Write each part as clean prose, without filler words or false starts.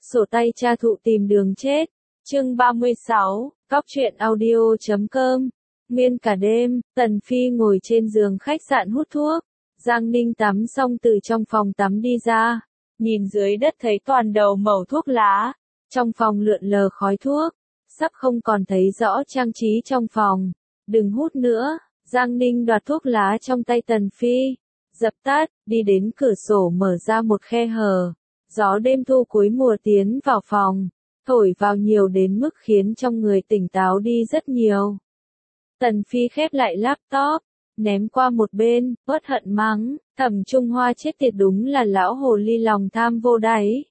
Sổ tay cha thụ tìm đường chết. Chương 36, Cóc truyện audio.com. Nguyên cả đêm, Tần Phi ngồi trên giường khách sạn hút thuốc. Giang Ninh tắm xong từ trong phòng tắm đi ra, nhìn dưới đất thấy toàn đầu mẩu thuốc lá, trong phòng lượn lờ khói thuốc, sắp không còn thấy rõ trang trí trong phòng. Đừng hút nữa, Giang Ninh đoạt thuốc lá trong tay Tần Phi, dập tắt, đi đến cửa sổ mở ra một khe hở. Gió đêm thu cuối mùa tiến vào phòng, thổi vào nhiều đến mức khiến trong người tỉnh táo đi rất nhiều. Tần Phi khép lại laptop, ném qua một bên, uất hận mắng, Thẩm Trung Hoa chết tiệt, đúng là lão hồ ly lòng tham vô đáy.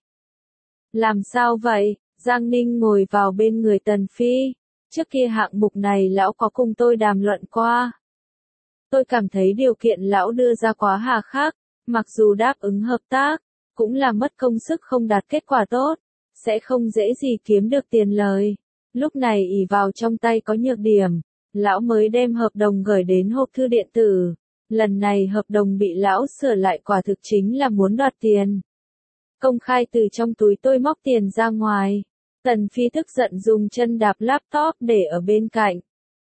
Làm sao vậy? Giang Ninh ngồi vào bên người Tần Phi. Trước kia hạng mục này lão có cùng tôi đàm luận qua. Tôi cảm thấy điều kiện lão đưa ra quá hà khắc, mặc dù đáp ứng hợp tác, cũng là mất công sức không đạt kết quả tốt, sẽ không dễ gì kiếm được tiền lời. Lúc này ỷ vào trong tay có nhược điểm, lão mới đem hợp đồng gửi đến hộp thư điện tử. Lần này hợp đồng bị lão sửa lại, quả thực chính là muốn đoạt tiền. Công khai từ trong túi tôi móc tiền ra ngoài. Tần Phi tức giận dùng chân đạp laptop để ở bên cạnh.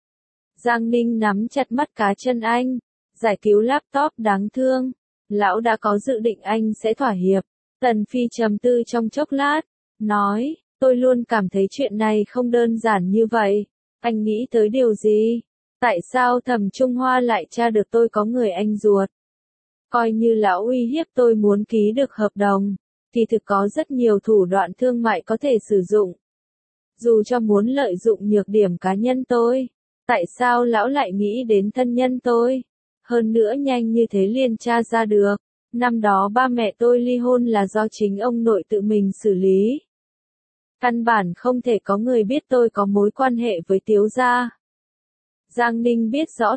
Giang Ninh nắm chặt mắt cá chân anh, giải cứu laptop đáng thương. Lão đã có dự định anh sẽ thỏa hiệp. Tần Phi trầm tư trong chốc lát, nói, tôi luôn cảm thấy chuyện này không đơn giản như vậy. Anh nghĩ tới điều gì? Tại sao Thẩm Trung Hoa lại tra được tôi có người anh ruột? Coi như lão uy hiếp tôi muốn ký được hợp đồng, thì thực có rất nhiều thủ đoạn thương mại có thể sử dụng. Dù cho muốn lợi dụng nhược điểm cá nhân tôi, tại sao lão lại nghĩ đến thân nhân tôi? Hơn nữa nhanh như thế liền tra ra được. Năm đó ba mẹ tôi ly hôn là do chính ông nội tự mình xử lý. Căn bản không thể có người biết tôi có mối quan hệ với Tiếu gia. Giang Ninh biết rõ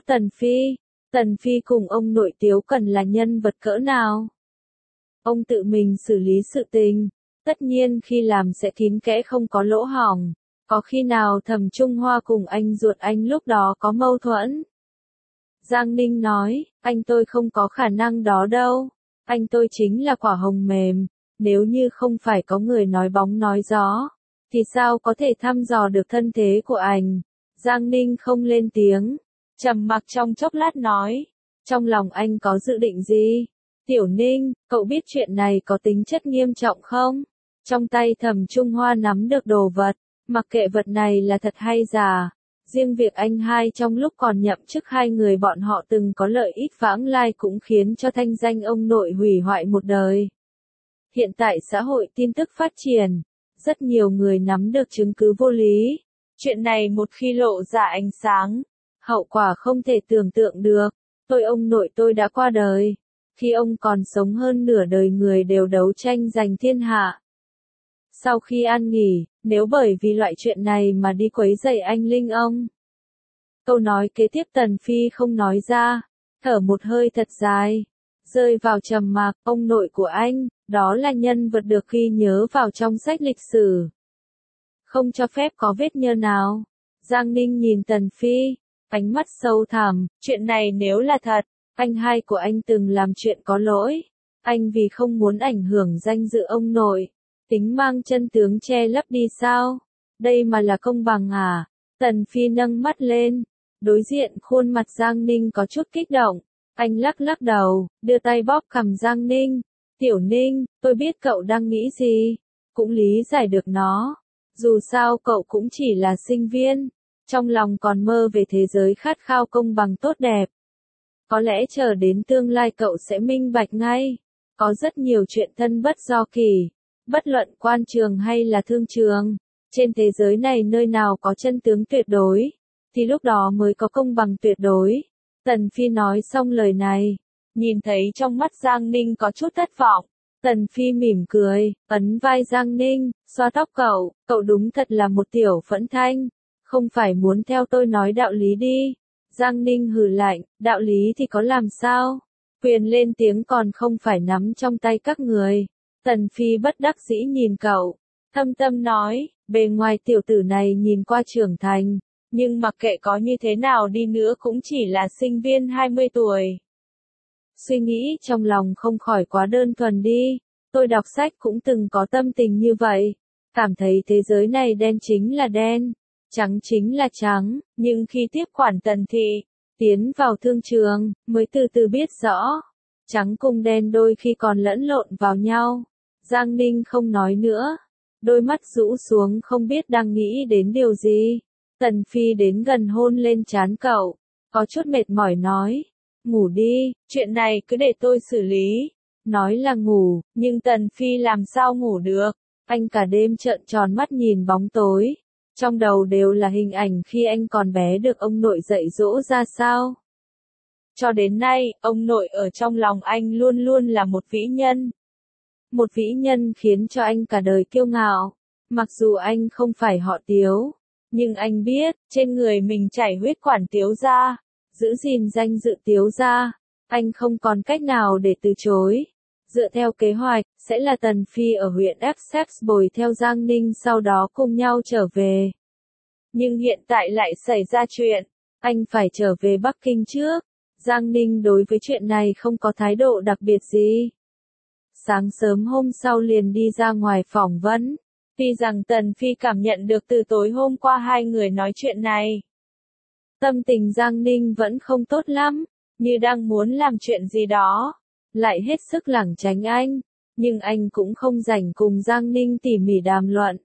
Tần Phi cùng ông nội Tiếu Cần là nhân vật cỡ nào. Ông tự mình xử lý sự tình, tất nhiên khi làm sẽ kín kẽ không có lỗ hổng. Có khi nào Thẩm Trung Hoa cùng anh ruột anh lúc đó có mâu thuẫn? Giang Ninh nói, anh tôi không có khả năng đó đâu. Anh tôi chính là quả hồng mềm, nếu như không phải có người nói bóng nói gió, thì sao có thể thăm dò được thân thế của anh? Giang Ninh không lên tiếng, trầm mặc trong chốc lát nói, trong lòng anh có dự định gì? Tiểu Ninh, cậu biết chuyện này có tính chất nghiêm trọng không? Trong tay Thẩm Trung Hoa nắm được đồ vật, mặc kệ vật này là thật hay giả. Riêng việc anh hai trong lúc còn nhậm chức hai người bọn họ từng có lợi ích vãng lai cũng khiến cho thanh danh ông nội hủy hoại một đời. Hiện tại xã hội tin tức phát triển, rất nhiều người nắm được chứng cứ vô lý. Chuyện này một khi lộ ra ánh sáng, hậu quả không thể tưởng tượng được. Ông nội tôi đã qua đời. Khi ông còn sống hơn nửa đời người đều đấu tranh giành thiên hạ. Sau khi an nghỉ, nếu bởi vì loại chuyện này mà đi quấy rầy anh Linh ông. Câu nói kế tiếp Tần Phi không nói ra, thở một hơi thật dài, rơi vào trầm mặc. Ông nội của anh, đó là nhân vật được ghi nhớ vào trong sách lịch sử. Không cho phép có vết nhơ nào. Giang Ninh nhìn Tần Phi, ánh mắt sâu thẳm, chuyện này nếu là thật, anh hai của anh từng làm chuyện có lỗi. Anh vì không muốn ảnh hưởng danh dự ông nội, tính mang chân tướng che lấp đi sao? Đây mà là công bằng à? Tần Phi nâng mắt lên, đối diện khuôn mặt Giang Ninh có chút kích động. Anh lắc lắc đầu, đưa tay bóp cằm Giang Ninh. Tiểu Ninh, tôi biết cậu đang nghĩ gì, cũng lý giải được nó. Dù sao cậu cũng chỉ là sinh viên, trong lòng còn mơ về thế giới khát khao công bằng tốt đẹp. Có lẽ chờ đến tương lai cậu sẽ minh bạch ngay. Có rất nhiều chuyện thân bất do kỳ. Bất luận quan trường hay là thương trường, trên thế giới này nơi nào có chân tướng tuyệt đối, thì lúc đó mới có công bằng tuyệt đối. Tần Phi nói xong lời này, nhìn thấy trong mắt Giang Ninh có chút thất vọng. Tần Phi mỉm cười, ấn vai Giang Ninh, xoa tóc cậu đúng thật là một tiểu phẫn thanh, không phải muốn theo tôi nói đạo lý đi. Giang Ninh hừ lạnh, đạo lý thì có làm sao? Quyền lên tiếng còn không phải nắm trong tay các người. Tần Phi bất đắc dĩ nhìn cậu, thâm tâm nói, bề ngoài tiểu tử này nhìn qua trưởng thành, nhưng mặc kệ có như thế nào đi nữa cũng chỉ là sinh viên 20 tuổi. Suy nghĩ trong lòng không khỏi quá đơn thuần đi, tôi đọc sách cũng từng có tâm tình như vậy. cảm thấy thế giới này đen chính là đen, trắng chính là trắng, nhưng khi tiếp quản Tần thị, tiến vào thương trường, mới từ từ biết rõ, trắng cùng đen đôi khi còn lẫn lộn vào nhau. Giang Ninh không nói nữa, đôi mắt rũ xuống không biết đang nghĩ đến điều gì. Tần Phi đến gần hôn lên trán cậu, có chút mệt mỏi nói, ngủ đi, chuyện này cứ để tôi xử lý. Nói là ngủ, nhưng Tần Phi làm sao ngủ được, anh cả đêm trợn tròn mắt nhìn bóng tối. Trong đầu đều là hình ảnh khi anh còn bé được ông nội dạy dỗ ra sao. Cho đến nay, ông nội ở trong lòng anh luôn luôn là một vĩ nhân. Một vĩ nhân khiến cho anh cả đời kiêu ngạo. Mặc dù anh không phải họ Tiếu, nhưng anh biết, trên người mình chảy huyết quản Tiếu gia, giữ gìn danh dự Tiếu gia, anh không còn cách nào để từ chối. Dựa theo kế hoạch, sẽ là Tần Phi ở huyện Essex bồi theo Giang Ninh sau đó cùng nhau trở về. Nhưng hiện tại lại xảy ra chuyện, anh phải trở về Bắc Kinh trước. Giang Ninh đối với chuyện này không có thái độ đặc biệt gì. Sáng sớm hôm sau liền đi ra ngoài phỏng vấn. Tuy rằng Tần Phi cảm nhận được từ tối hôm qua hai người nói chuyện này. Tâm tình Giang Ninh vẫn không tốt lắm, như đang muốn làm chuyện gì đó. Lại hết sức lảng tránh anh, nhưng anh cũng không rảnh cùng Giang Ninh tỉ mỉ đàm luận.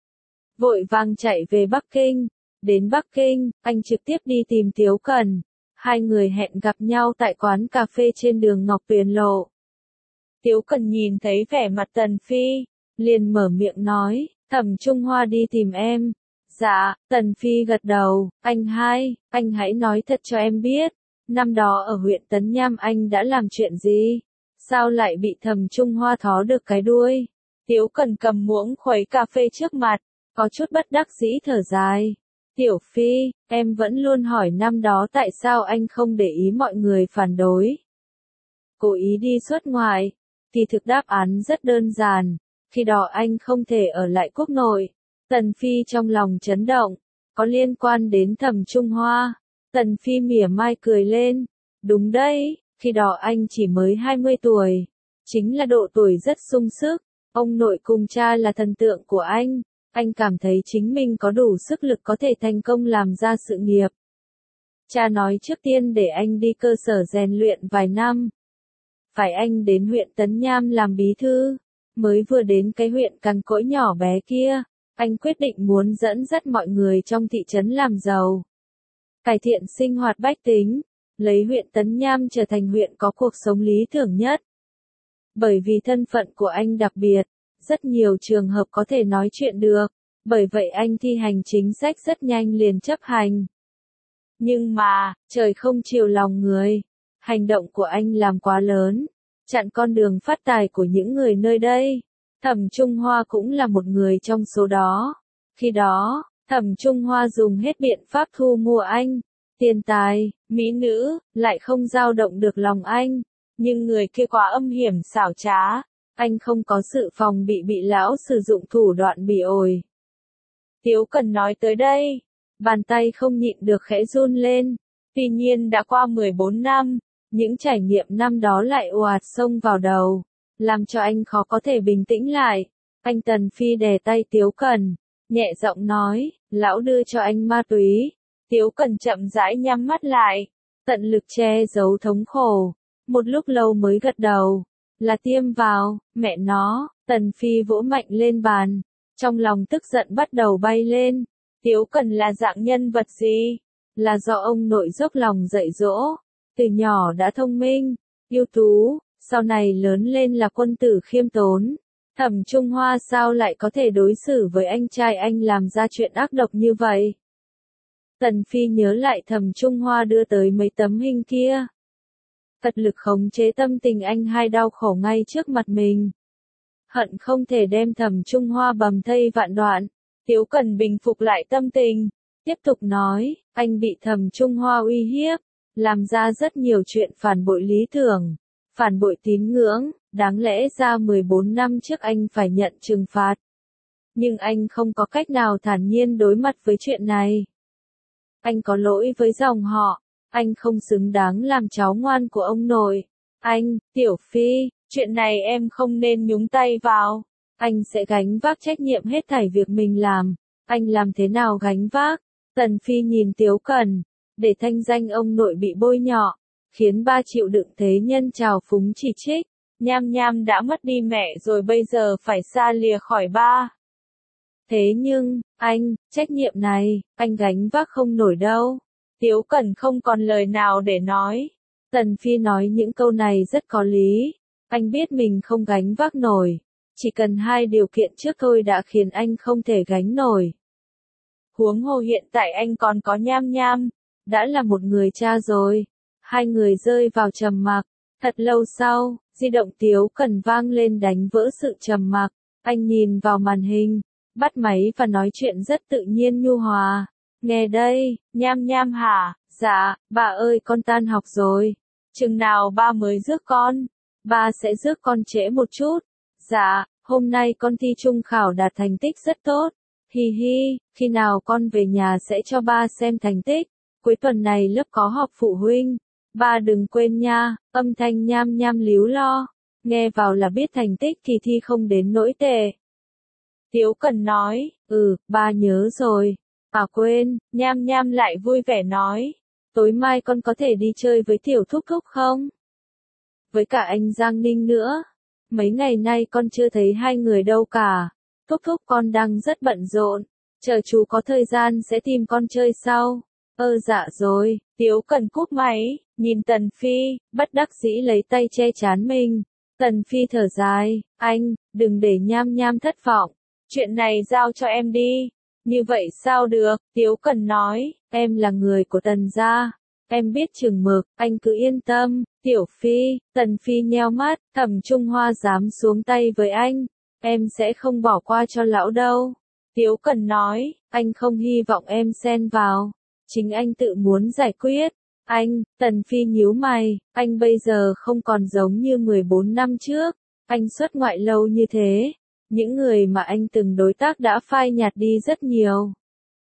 Vội vàng chạy về Bắc Kinh. Đến Bắc Kinh, anh trực tiếp đi tìm Tiếu Cần. Hai người hẹn gặp nhau tại quán cà phê trên đường Ngọc Tuyền Lộ. Tiếu Cần nhìn thấy vẻ mặt Tần Phi, liền mở miệng nói, Thẩm Trung Hoa đi tìm em. Dạ, Tần Phi gật đầu, anh hãy nói thật cho em biết, năm đó ở huyện Tấn Nham anh đã làm chuyện gì? Sao lại bị Thẩm Trung Hoa thó được cái đuôi? Tiếu Cần cầm muỗng khuấy cà phê trước mặt, có chút bất đắc dĩ thở dài. Tiểu Phi, em vẫn luôn hỏi năm đó tại sao anh không để ý mọi người phản đối. Cố ý đi xuất ngoại, thì thực đáp án rất đơn giản, khi đó anh không thể ở lại quốc nội. Tần Phi trong lòng chấn động, có liên quan đến Thẩm Trung Hoa. Tần Phi mỉa mai cười lên, đúng đấy, khi đó anh chỉ mới 20 tuổi, chính là độ tuổi rất sung sức, ông nội cùng cha là thần tượng của anh cảm thấy chính mình có đủ sức lực có thể thành công làm ra sự nghiệp. Cha nói trước tiên để anh đi cơ sở rèn luyện vài năm. Phải anh đến huyện Tấn Nham làm bí thư, mới vừa đến cái huyện cằn cỗi nhỏ bé kia, anh quyết định muốn dẫn dắt mọi người trong thị trấn làm giàu. Cải thiện sinh hoạt bách tính, lấy huyện Tấn Nham trở thành huyện có cuộc sống lý tưởng nhất. Bởi vì thân phận của anh đặc biệt, rất nhiều trường hợp có thể nói chuyện được, bởi vậy anh thi hành chính sách rất nhanh liền chấp hành. Nhưng mà, trời không chiều lòng người, hành động của anh làm quá lớn, chặn con đường phát tài của những người nơi đây. Thẩm Trung Hoa cũng là một người trong số đó. Khi đó, Thẩm Trung Hoa dùng hết biện pháp thu mua anh, tiền tài, mỹ nữ, lại không dao động được lòng anh. Nhưng người kia quá âm hiểm xảo trá, anh không có sự phòng bị lão sử dụng thủ đoạn bỉ ổi. Tiếu Cần nói tới đây, bàn tay không nhịn được khẽ run lên. Tuy nhiên đã qua 14 năm, những trải nghiệm năm đó lại ồ ạt xông vào đầu, làm cho anh khó có thể bình tĩnh lại. Anh Tần Phi đè tay Tiếu Cần, nhẹ giọng nói, lão đưa cho anh ma túy. Tiếu Cần chậm rãi nhắm mắt lại, tận lực che giấu thống khổ. Một lúc lâu mới gật đầu, là tiêm vào, mẹ nó. Tần Phi vỗ mạnh lên bàn, trong lòng tức giận bắt đầu bay lên. Tiếu Cần là dạng nhân vật gì? Là do ông nội dốc lòng dạy dỗ, từ nhỏ đã thông minh, ưu tú, sau này lớn lên là quân tử khiêm tốn. Thẩm Trung Hoa sao lại có thể đối xử với anh trai anh làm ra chuyện ác độc như vậy? Tần Phi nhớ lại Thẩm Trung Hoa đưa tới mấy tấm hình kia. Tật lực khống chế tâm tình anh hai đau khổ ngay trước mặt mình. Hận không thể đem Thẩm Trung Hoa bầm thây vạn đoạn. Tiếu Cần bình phục lại tâm tình, tiếp tục nói, anh bị Thẩm Trung Hoa uy hiếp, làm ra rất nhiều chuyện phản bội lý tưởng, phản bội tín ngưỡng, đáng lẽ ra 14 năm trước anh phải nhận trừng phạt. Nhưng anh không có cách nào thản nhiên đối mặt với chuyện này. Anh có lỗi với dòng họ, anh không xứng đáng làm cháu ngoan của ông nội. Anh, Tiểu Phi, chuyện này em không nên nhúng tay vào. Anh sẽ gánh vác trách nhiệm hết thảy việc mình làm. Anh làm thế nào gánh vác? Tần Phi nhìn Tiếu Cẩn, để thanh danh ông nội bị bôi nhọ, khiến ba chịu đựng thế nhân trào phúng chỉ trích. Nham Nham đã mất đi mẹ rồi bây giờ phải xa lìa khỏi ba. Thế nhưng, anh, trách nhiệm này, anh gánh vác không nổi đâu. Tiếu Cẩn không còn lời nào để nói. Tần Phi nói những câu này rất có lý. Anh biết mình không gánh vác nổi. Chỉ cần hai điều kiện trước thôi đã khiến anh không thể gánh nổi. Huống hồ hiện tại anh còn có Nham Nham, đã là một người cha rồi. Hai người rơi vào trầm mặc. Thật lâu sau, di động Tiếu Cẩn vang lên đánh vỡ sự trầm mặc. Anh nhìn vào màn hình, bắt máy và nói chuyện rất tự nhiên nhu hòa. Nghe đây, Nham Nham hả? Dạ, bà ơi con tan học rồi. Chừng nào ba mới rước con? Ba sẽ rước con trễ một chút. Dạ, hôm nay con thi trung khảo đạt thành tích rất tốt. Hi hi, khi nào con về nhà sẽ cho ba xem thành tích. Cuối tuần này lớp có họp phụ huynh. Ba đừng quên nha, âm thanh Nham Nham líu lo. Nghe vào là biết thành tích kỳ thi không đến nỗi tệ. Tiếu Cẩn nói, ba nhớ rồi. À quên, Nham Nham lại vui vẻ nói. Tối mai con có thể đi chơi với Tiểu Thúc Thúc không? Với cả anh Giang Ninh nữa. Mấy ngày nay con chưa thấy hai người đâu cả. Thúc Thúc con đang rất bận rộn. Chờ chú có thời gian sẽ tìm con chơi sau. Dạ rồi. Tiếu Cẩn cúp máy, nhìn Tần Phi, bất đắc dĩ lấy tay che trán mình. Tần Phi thở dài, anh, đừng để Nham Nham thất vọng. Chuyện này giao cho em đi. Như vậy sao được, Tiếu Cẩn nói, em là người của Tần gia. Em biết chừng mực, anh cứ yên tâm. Tiểu Phi, Tần Phi nheo mắt, Thẩm Trung Hoa dám xuống tay với anh. Em sẽ không bỏ qua cho lão đâu. Tiếu Cẩn nói, anh không hy vọng em xen vào. Chính anh tự muốn giải quyết. Anh, Tần Phi nhíu mày, anh bây giờ không còn giống như 14 năm trước. Anh xuất ngoại lâu như thế. Những người mà anh từng đối tác đã phai nhạt đi rất nhiều.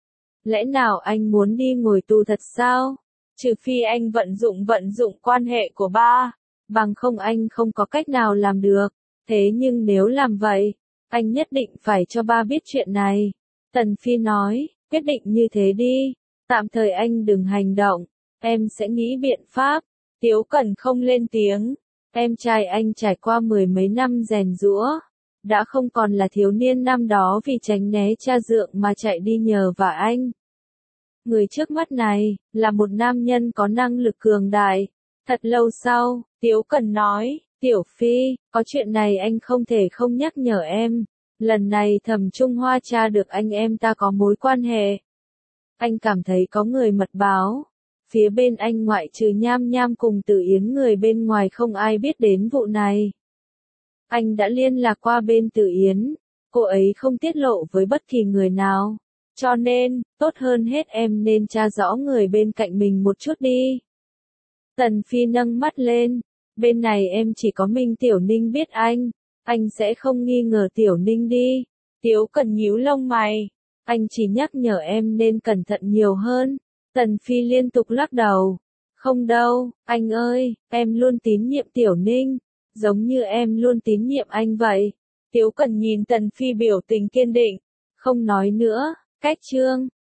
Lẽ nào anh muốn đi ngồi tù thật sao? Trừ phi anh vận dụng quan hệ của ba. Bằng không anh không có cách nào làm được. Thế nhưng nếu làm vậy, anh nhất định phải cho ba biết chuyện này. Tần Phi nói, quyết định như thế đi. Tạm thời anh đừng hành động. Em sẽ nghĩ biện pháp. Tiếu Cẩn không lên tiếng. Em trai anh trải qua mười mấy năm rèn giũa. Đã không còn là thiếu niên năm đó vì tránh né cha dượng mà chạy đi nhờ vả anh. Người trước mắt này, là một nam nhân có năng lực cường đại. Thật lâu sau, Tiếu Cẩn nói, Tiểu Phi, có chuyện này anh không thể không nhắc nhở em. Lần này Thẩm Trung Hoa tra được anh em ta có mối quan hệ. Anh cảm thấy có người mật báo. Phía bên anh ngoại trừ Nham Nham cùng Tử Yến người bên ngoài không ai biết đến vụ này. Anh đã liên lạc qua bên Tử Yến. Cô ấy không tiết lộ với bất kỳ người nào. Cho nên, tốt hơn hết em nên tra rõ người bên cạnh mình một chút đi. Tần Phi nâng mắt lên. Bên này em chỉ có mình Tiểu Ninh biết anh sẽ không nghi ngờ Tiểu Ninh đi. Tiếu Cẩn nhíu lông mày. Anh chỉ nhắc nhở em nên cẩn thận nhiều hơn. Tần Phi liên tục lắc đầu. Không đâu, anh ơi, em luôn tín nhiệm Tiểu Ninh. Giống như em luôn tín nhiệm anh vậy. Tiếu Cẩn nhìn Tần Phi biểu tình kiên định. Không nói nữa, cách chương.